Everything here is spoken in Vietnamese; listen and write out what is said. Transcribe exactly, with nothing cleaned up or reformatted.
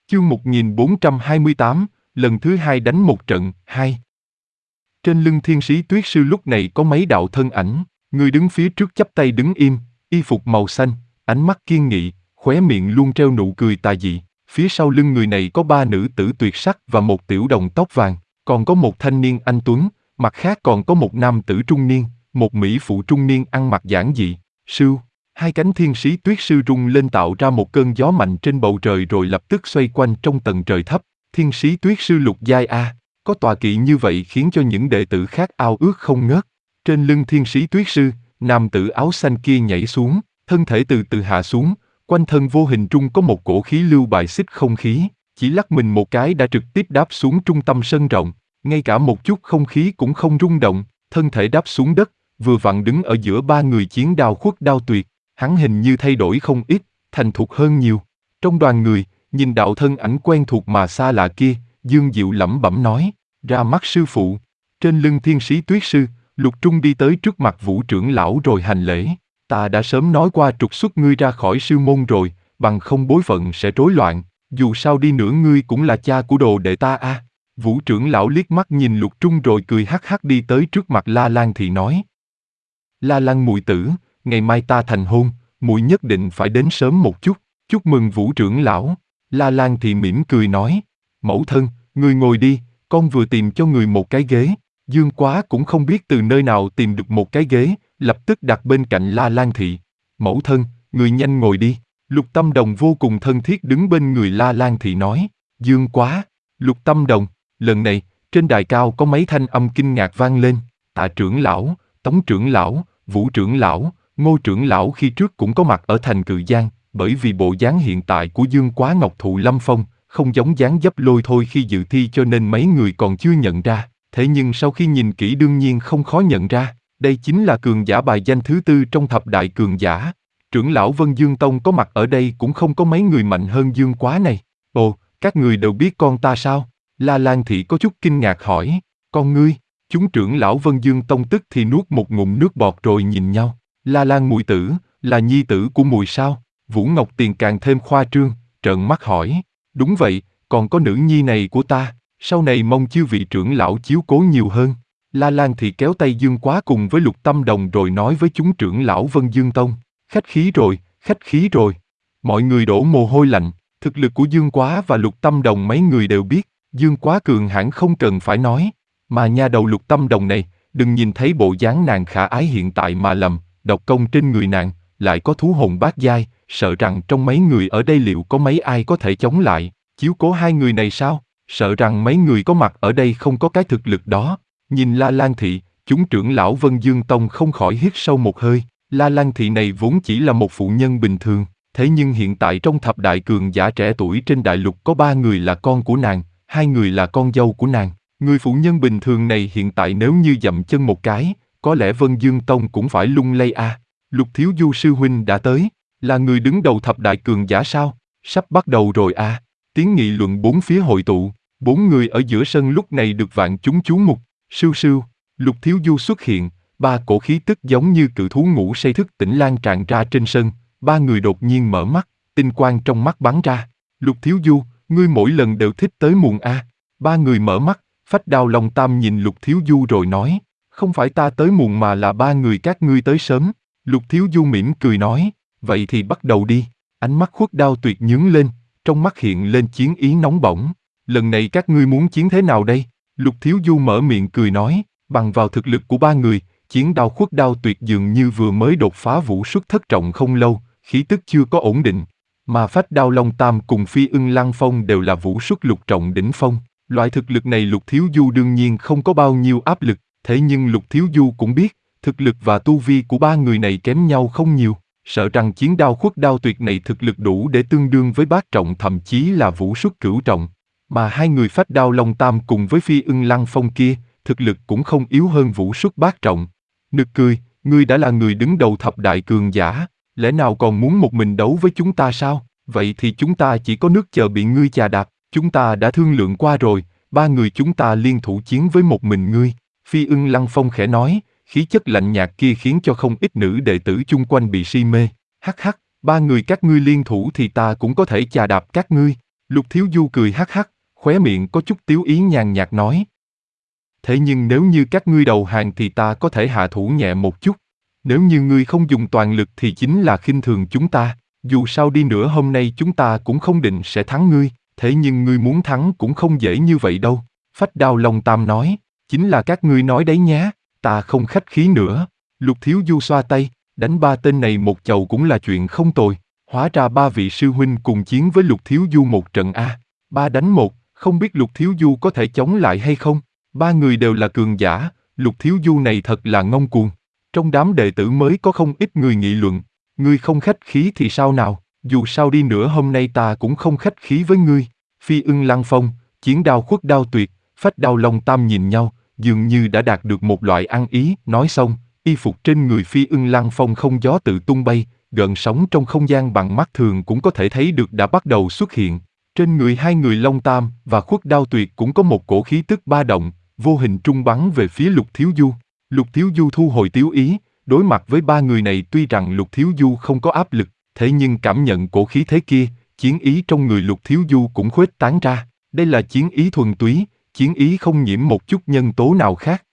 Chương một nghìn bốn trăm hai mươi tám, lần thứ hai đánh một trận, hai. Trên lưng thiên sĩ tuyết sư lúc này có mấy đạo thân ảnh, người đứng phía trước chắp tay đứng im, y phục màu xanh, ánh mắt kiên nghị, khóe miệng luôn treo nụ cười tà dị. Phía sau lưng người này có ba nữ tử tuyệt sắc và một tiểu đồng tóc vàng, còn có một thanh niên anh tuấn, mặt khác còn có một nam tử trung niên, một mỹ phụ trung niên ăn mặc giản dị. Sưu, hai cánh thiên sĩ tuyết sư rung lên tạo ra một cơn gió mạnh trên bầu trời rồi lập tức xoay quanh trong tầng trời thấp. Thiên sĩ tuyết sư lục giai a, có tọa kỵ như vậy khiến cho những đệ tử khác ao ước không ngớt. Trên lưng thiên sĩ tuyết sư, nam tử áo xanh kia nhảy xuống, thân thể từ từ hạ xuống, quanh thân vô hình trung có một cổ khí lưu bài xích không khí, chỉ lắc mình một cái đã trực tiếp đáp xuống trung tâm sân rộng, ngay cả một chút không khí cũng không rung động, thân thể đáp xuống đất, vừa vặn đứng ở giữa ba người chiến đao khuất đao tuyệt, hắn hình như thay đổi không ít, thành thục hơn nhiều. Trong đoàn người, nhìn đạo thân ảnh quen thuộc mà xa lạ kia, Dương Diệu lẩm bẩm nói, ra mắt sư phụ. Trên lưng thiên sĩ tuyết sư, Lục Trung đi tới trước mặt Vũ trưởng lão rồi hành lễ. Ta đã sớm nói qua trục xuất ngươi ra khỏi sư môn rồi, bằng không bối phận sẽ rối loạn, dù sao đi nữa ngươi cũng là cha của đồ đệ ta a. À. Vũ trưởng lão liếc mắt nhìn Lục Trung rồi cười hắc hắc đi tới trước mặt La Lan Thị nói. La Lan muội tử, ngày mai ta thành hôn, muội nhất định phải đến sớm một chút, chúc mừng Vũ trưởng lão. La Lan Thị mỉm cười nói, mẫu thân, ngươi ngồi đi, con vừa tìm cho người một cái ghế. Dương Quá cũng không biết từ nơi nào tìm được một cái ghế, lập tức đặt bên cạnh La Lan Thị. Mẫu thân, người nhanh ngồi đi. Lục Tâm Đồng vô cùng thân thiết đứng bên người La Lan Thị nói. Dương Quá, Lục Tâm Đồng, lần này, trên đài cao có mấy thanh âm kinh ngạc vang lên. Tạ trưởng lão, Tống trưởng lão, Vũ trưởng lão, Ngô trưởng lão khi trước cũng có mặt ở thành Cự Giang, bởi vì bộ dáng hiện tại của Dương Quá ngọc thụ lâm phong, không giống dáng dấp lôi thôi khi dự thi cho nên mấy người còn chưa nhận ra. Thế nhưng sau khi nhìn kỹ đương nhiên không khó nhận ra, đây chính là cường giả bài danh thứ tư trong thập đại cường giả. Trưởng lão Vân Dương Tông có mặt ở đây cũng không có mấy người mạnh hơn Dương Quá này. Ồ, các người đều biết con ta sao? La Lan Thị có chút kinh ngạc hỏi, con ngươi? Chúng trưởng lão Vân Dương Tông tức thì nuốt một ngụm nước bọt rồi nhìn nhau. La Lan muội tử, là nhi tử của muội sao? Vũ Ngọc Tiền càng thêm khoa trương, trợn mắt hỏi. Đúng vậy, còn có nữ nhi này của ta, sau này mong chư vị trưởng lão chiếu cố nhiều hơn. La Lan Thị kéo tay Dương Quá cùng với Lục Tâm Đồng rồi nói với chúng trưởng lão Vân Dương Tông. Khách khí rồi, khách khí rồi. Mọi người đổ mồ hôi lạnh, thực lực của Dương Quá và Lục Tâm Đồng mấy người đều biết, Dương Quá cường hãn không cần phải nói. Mà nha đầu Lục Tâm Đồng này, đừng nhìn thấy bộ dáng nàng khả ái hiện tại mà lầm, độc công trên người nàng, lại có thú hồn bát giai, sợ rằng trong mấy người ở đây liệu có mấy ai có thể chống lại, chiếu cố hai người này sao? Sợ rằng mấy người có mặt ở đây không có cái thực lực đó. Nhìn La Lan Thị, chúng trưởng lão Vân Dương Tông không khỏi hít sâu một hơi. La Lan Thị này vốn chỉ là một phụ nhân bình thường, thế nhưng hiện tại trong thập đại cường giả trẻ tuổi trên đại lục có ba người là con của nàng, hai người là con dâu của nàng. Người phụ nhân bình thường này hiện tại nếu như dậm chân một cái, có lẽ Vân Dương Tông cũng phải lung lay a. À. Lục Thiếu Du sư huynh đã tới, là người đứng đầu thập đại cường giả sao? Sắp bắt đầu rồi à. Tiếng nghị luận bốn phía hội tụ, bốn người ở giữa sân lúc này được vạn chúng chú mục. Sưu sưu, Lục Thiếu Du xuất hiện, ba cổ khí tức giống như cự thú ngủ say thức tỉnh lan tràn ra trên sân, ba người đột nhiên mở mắt, tinh quang trong mắt bắn ra. Lục Thiếu Du, ngươi mỗi lần đều thích tới muộn a. À. Ba người mở mắt, Phách Đao Long Tam nhìn Lục Thiếu Du rồi nói, không phải ta tới muộn mà là ba người các ngươi tới sớm. Lục Thiếu Du mỉm cười nói, vậy thì bắt đầu đi. Ánh mắt Khuất Đao Tuyệt nhướng lên, trong mắt hiện lên chiến ý nóng bỏng. Lần này các ngươi muốn chiến thế nào đây? Lục Thiếu Du mở miệng cười nói, bằng vào thực lực của ba người, chiến đao Khuất Đao Tuyệt dường như vừa mới đột phá vũ xuất thất trọng không lâu, khí tức chưa có ổn định. Mà Phách Đao Long Tam cùng Phi Ưng Lăng Phong đều là vũ xuất lục trọng đỉnh phong. Loại thực lực này Lục Thiếu Du đương nhiên không có bao nhiêu áp lực, thế nhưng Lục Thiếu Du cũng biết, thực lực và tu vi của ba người này kém nhau không nhiều. Sợ rằng chiến đao Khuất Đao Tuyệt này thực lực đủ để tương đương với bát trọng thậm chí là vũ xuất cửu trọng. Mà hai người Phách Đao Long Tam cùng với Phi Ưng Lăng Phong kia, thực lực cũng không yếu hơn vũ xuất bát trọng. Nực cười, ngươi đã là người đứng đầu thập đại cường giả, lẽ nào còn muốn một mình đấu với chúng ta sao? Vậy thì chúng ta chỉ có nước chờ bị ngươi chà đạp, chúng ta đã thương lượng qua rồi, ba người chúng ta liên thủ chiến với một mình ngươi. Phi Ưng Lăng Phong khẽ nói, khí chất lạnh nhạt kia khiến cho không ít nữ đệ tử chung quanh bị si mê. Hắc hắc, ba người các ngươi liên thủ thì ta cũng có thể chà đạp các ngươi. Lục Thiếu Du cười hắc hắc, khóe miệng có chút tiếu ý nhàn nhạt nói. Thế nhưng nếu như các ngươi đầu hàng thì ta có thể hạ thủ nhẹ một chút. Nếu như ngươi không dùng toàn lực thì chính là khinh thường chúng ta. Dù sao đi nữa hôm nay chúng ta cũng không định sẽ thắng ngươi, thế nhưng ngươi muốn thắng cũng không dễ như vậy đâu. Phách Đao Long Tam nói, chính là các ngươi nói đấy nhá, ta không khách khí nữa. Lục Thiếu Du xoa tay, đánh ba tên này một chầu cũng là chuyện không tồi. Hóa ra ba vị sư huynh cùng chiến với Lục Thiếu Du một trận a. Ba đánh một, không biết Lục Thiếu Du có thể chống lại hay không? Ba người đều là cường giả, Lục Thiếu Du này thật là ngông cuồng. Trong đám đệ tử mới có không ít người nghị luận, ngươi không khách khí thì sao nào, dù sao đi nữa hôm nay ta cũng không khách khí với ngươi. Phi Ưng Lăng Phong, Chiến Đao Khuất Đao Tuyệt, Phách Đao Long Tam nhìn nhau, dường như đã đạt được một loại ăn ý. Nói xong, y phục trên người Phi Ưng Lăng Phong không gió tự tung bay, gợn sóng trong không gian bằng mắt thường cũng có thể thấy được đã bắt đầu xuất hiện. Trên người hai người Long Tam và Khuất Đao Tuyệt cũng có một cổ khí tức ba động, vô hình trung bắn về phía Lục Thiếu Du. Lục Thiếu Du thu hồi tiếu ý, đối mặt với ba người này tuy rằng Lục Thiếu Du không có áp lực, thế nhưng cảm nhận cổ khí thế kia, chiến ý trong người Lục Thiếu Du cũng khuếch tán ra. Đây là chiến ý thuần túy, chiến ý không nhiễm một chút nhân tố nào khác.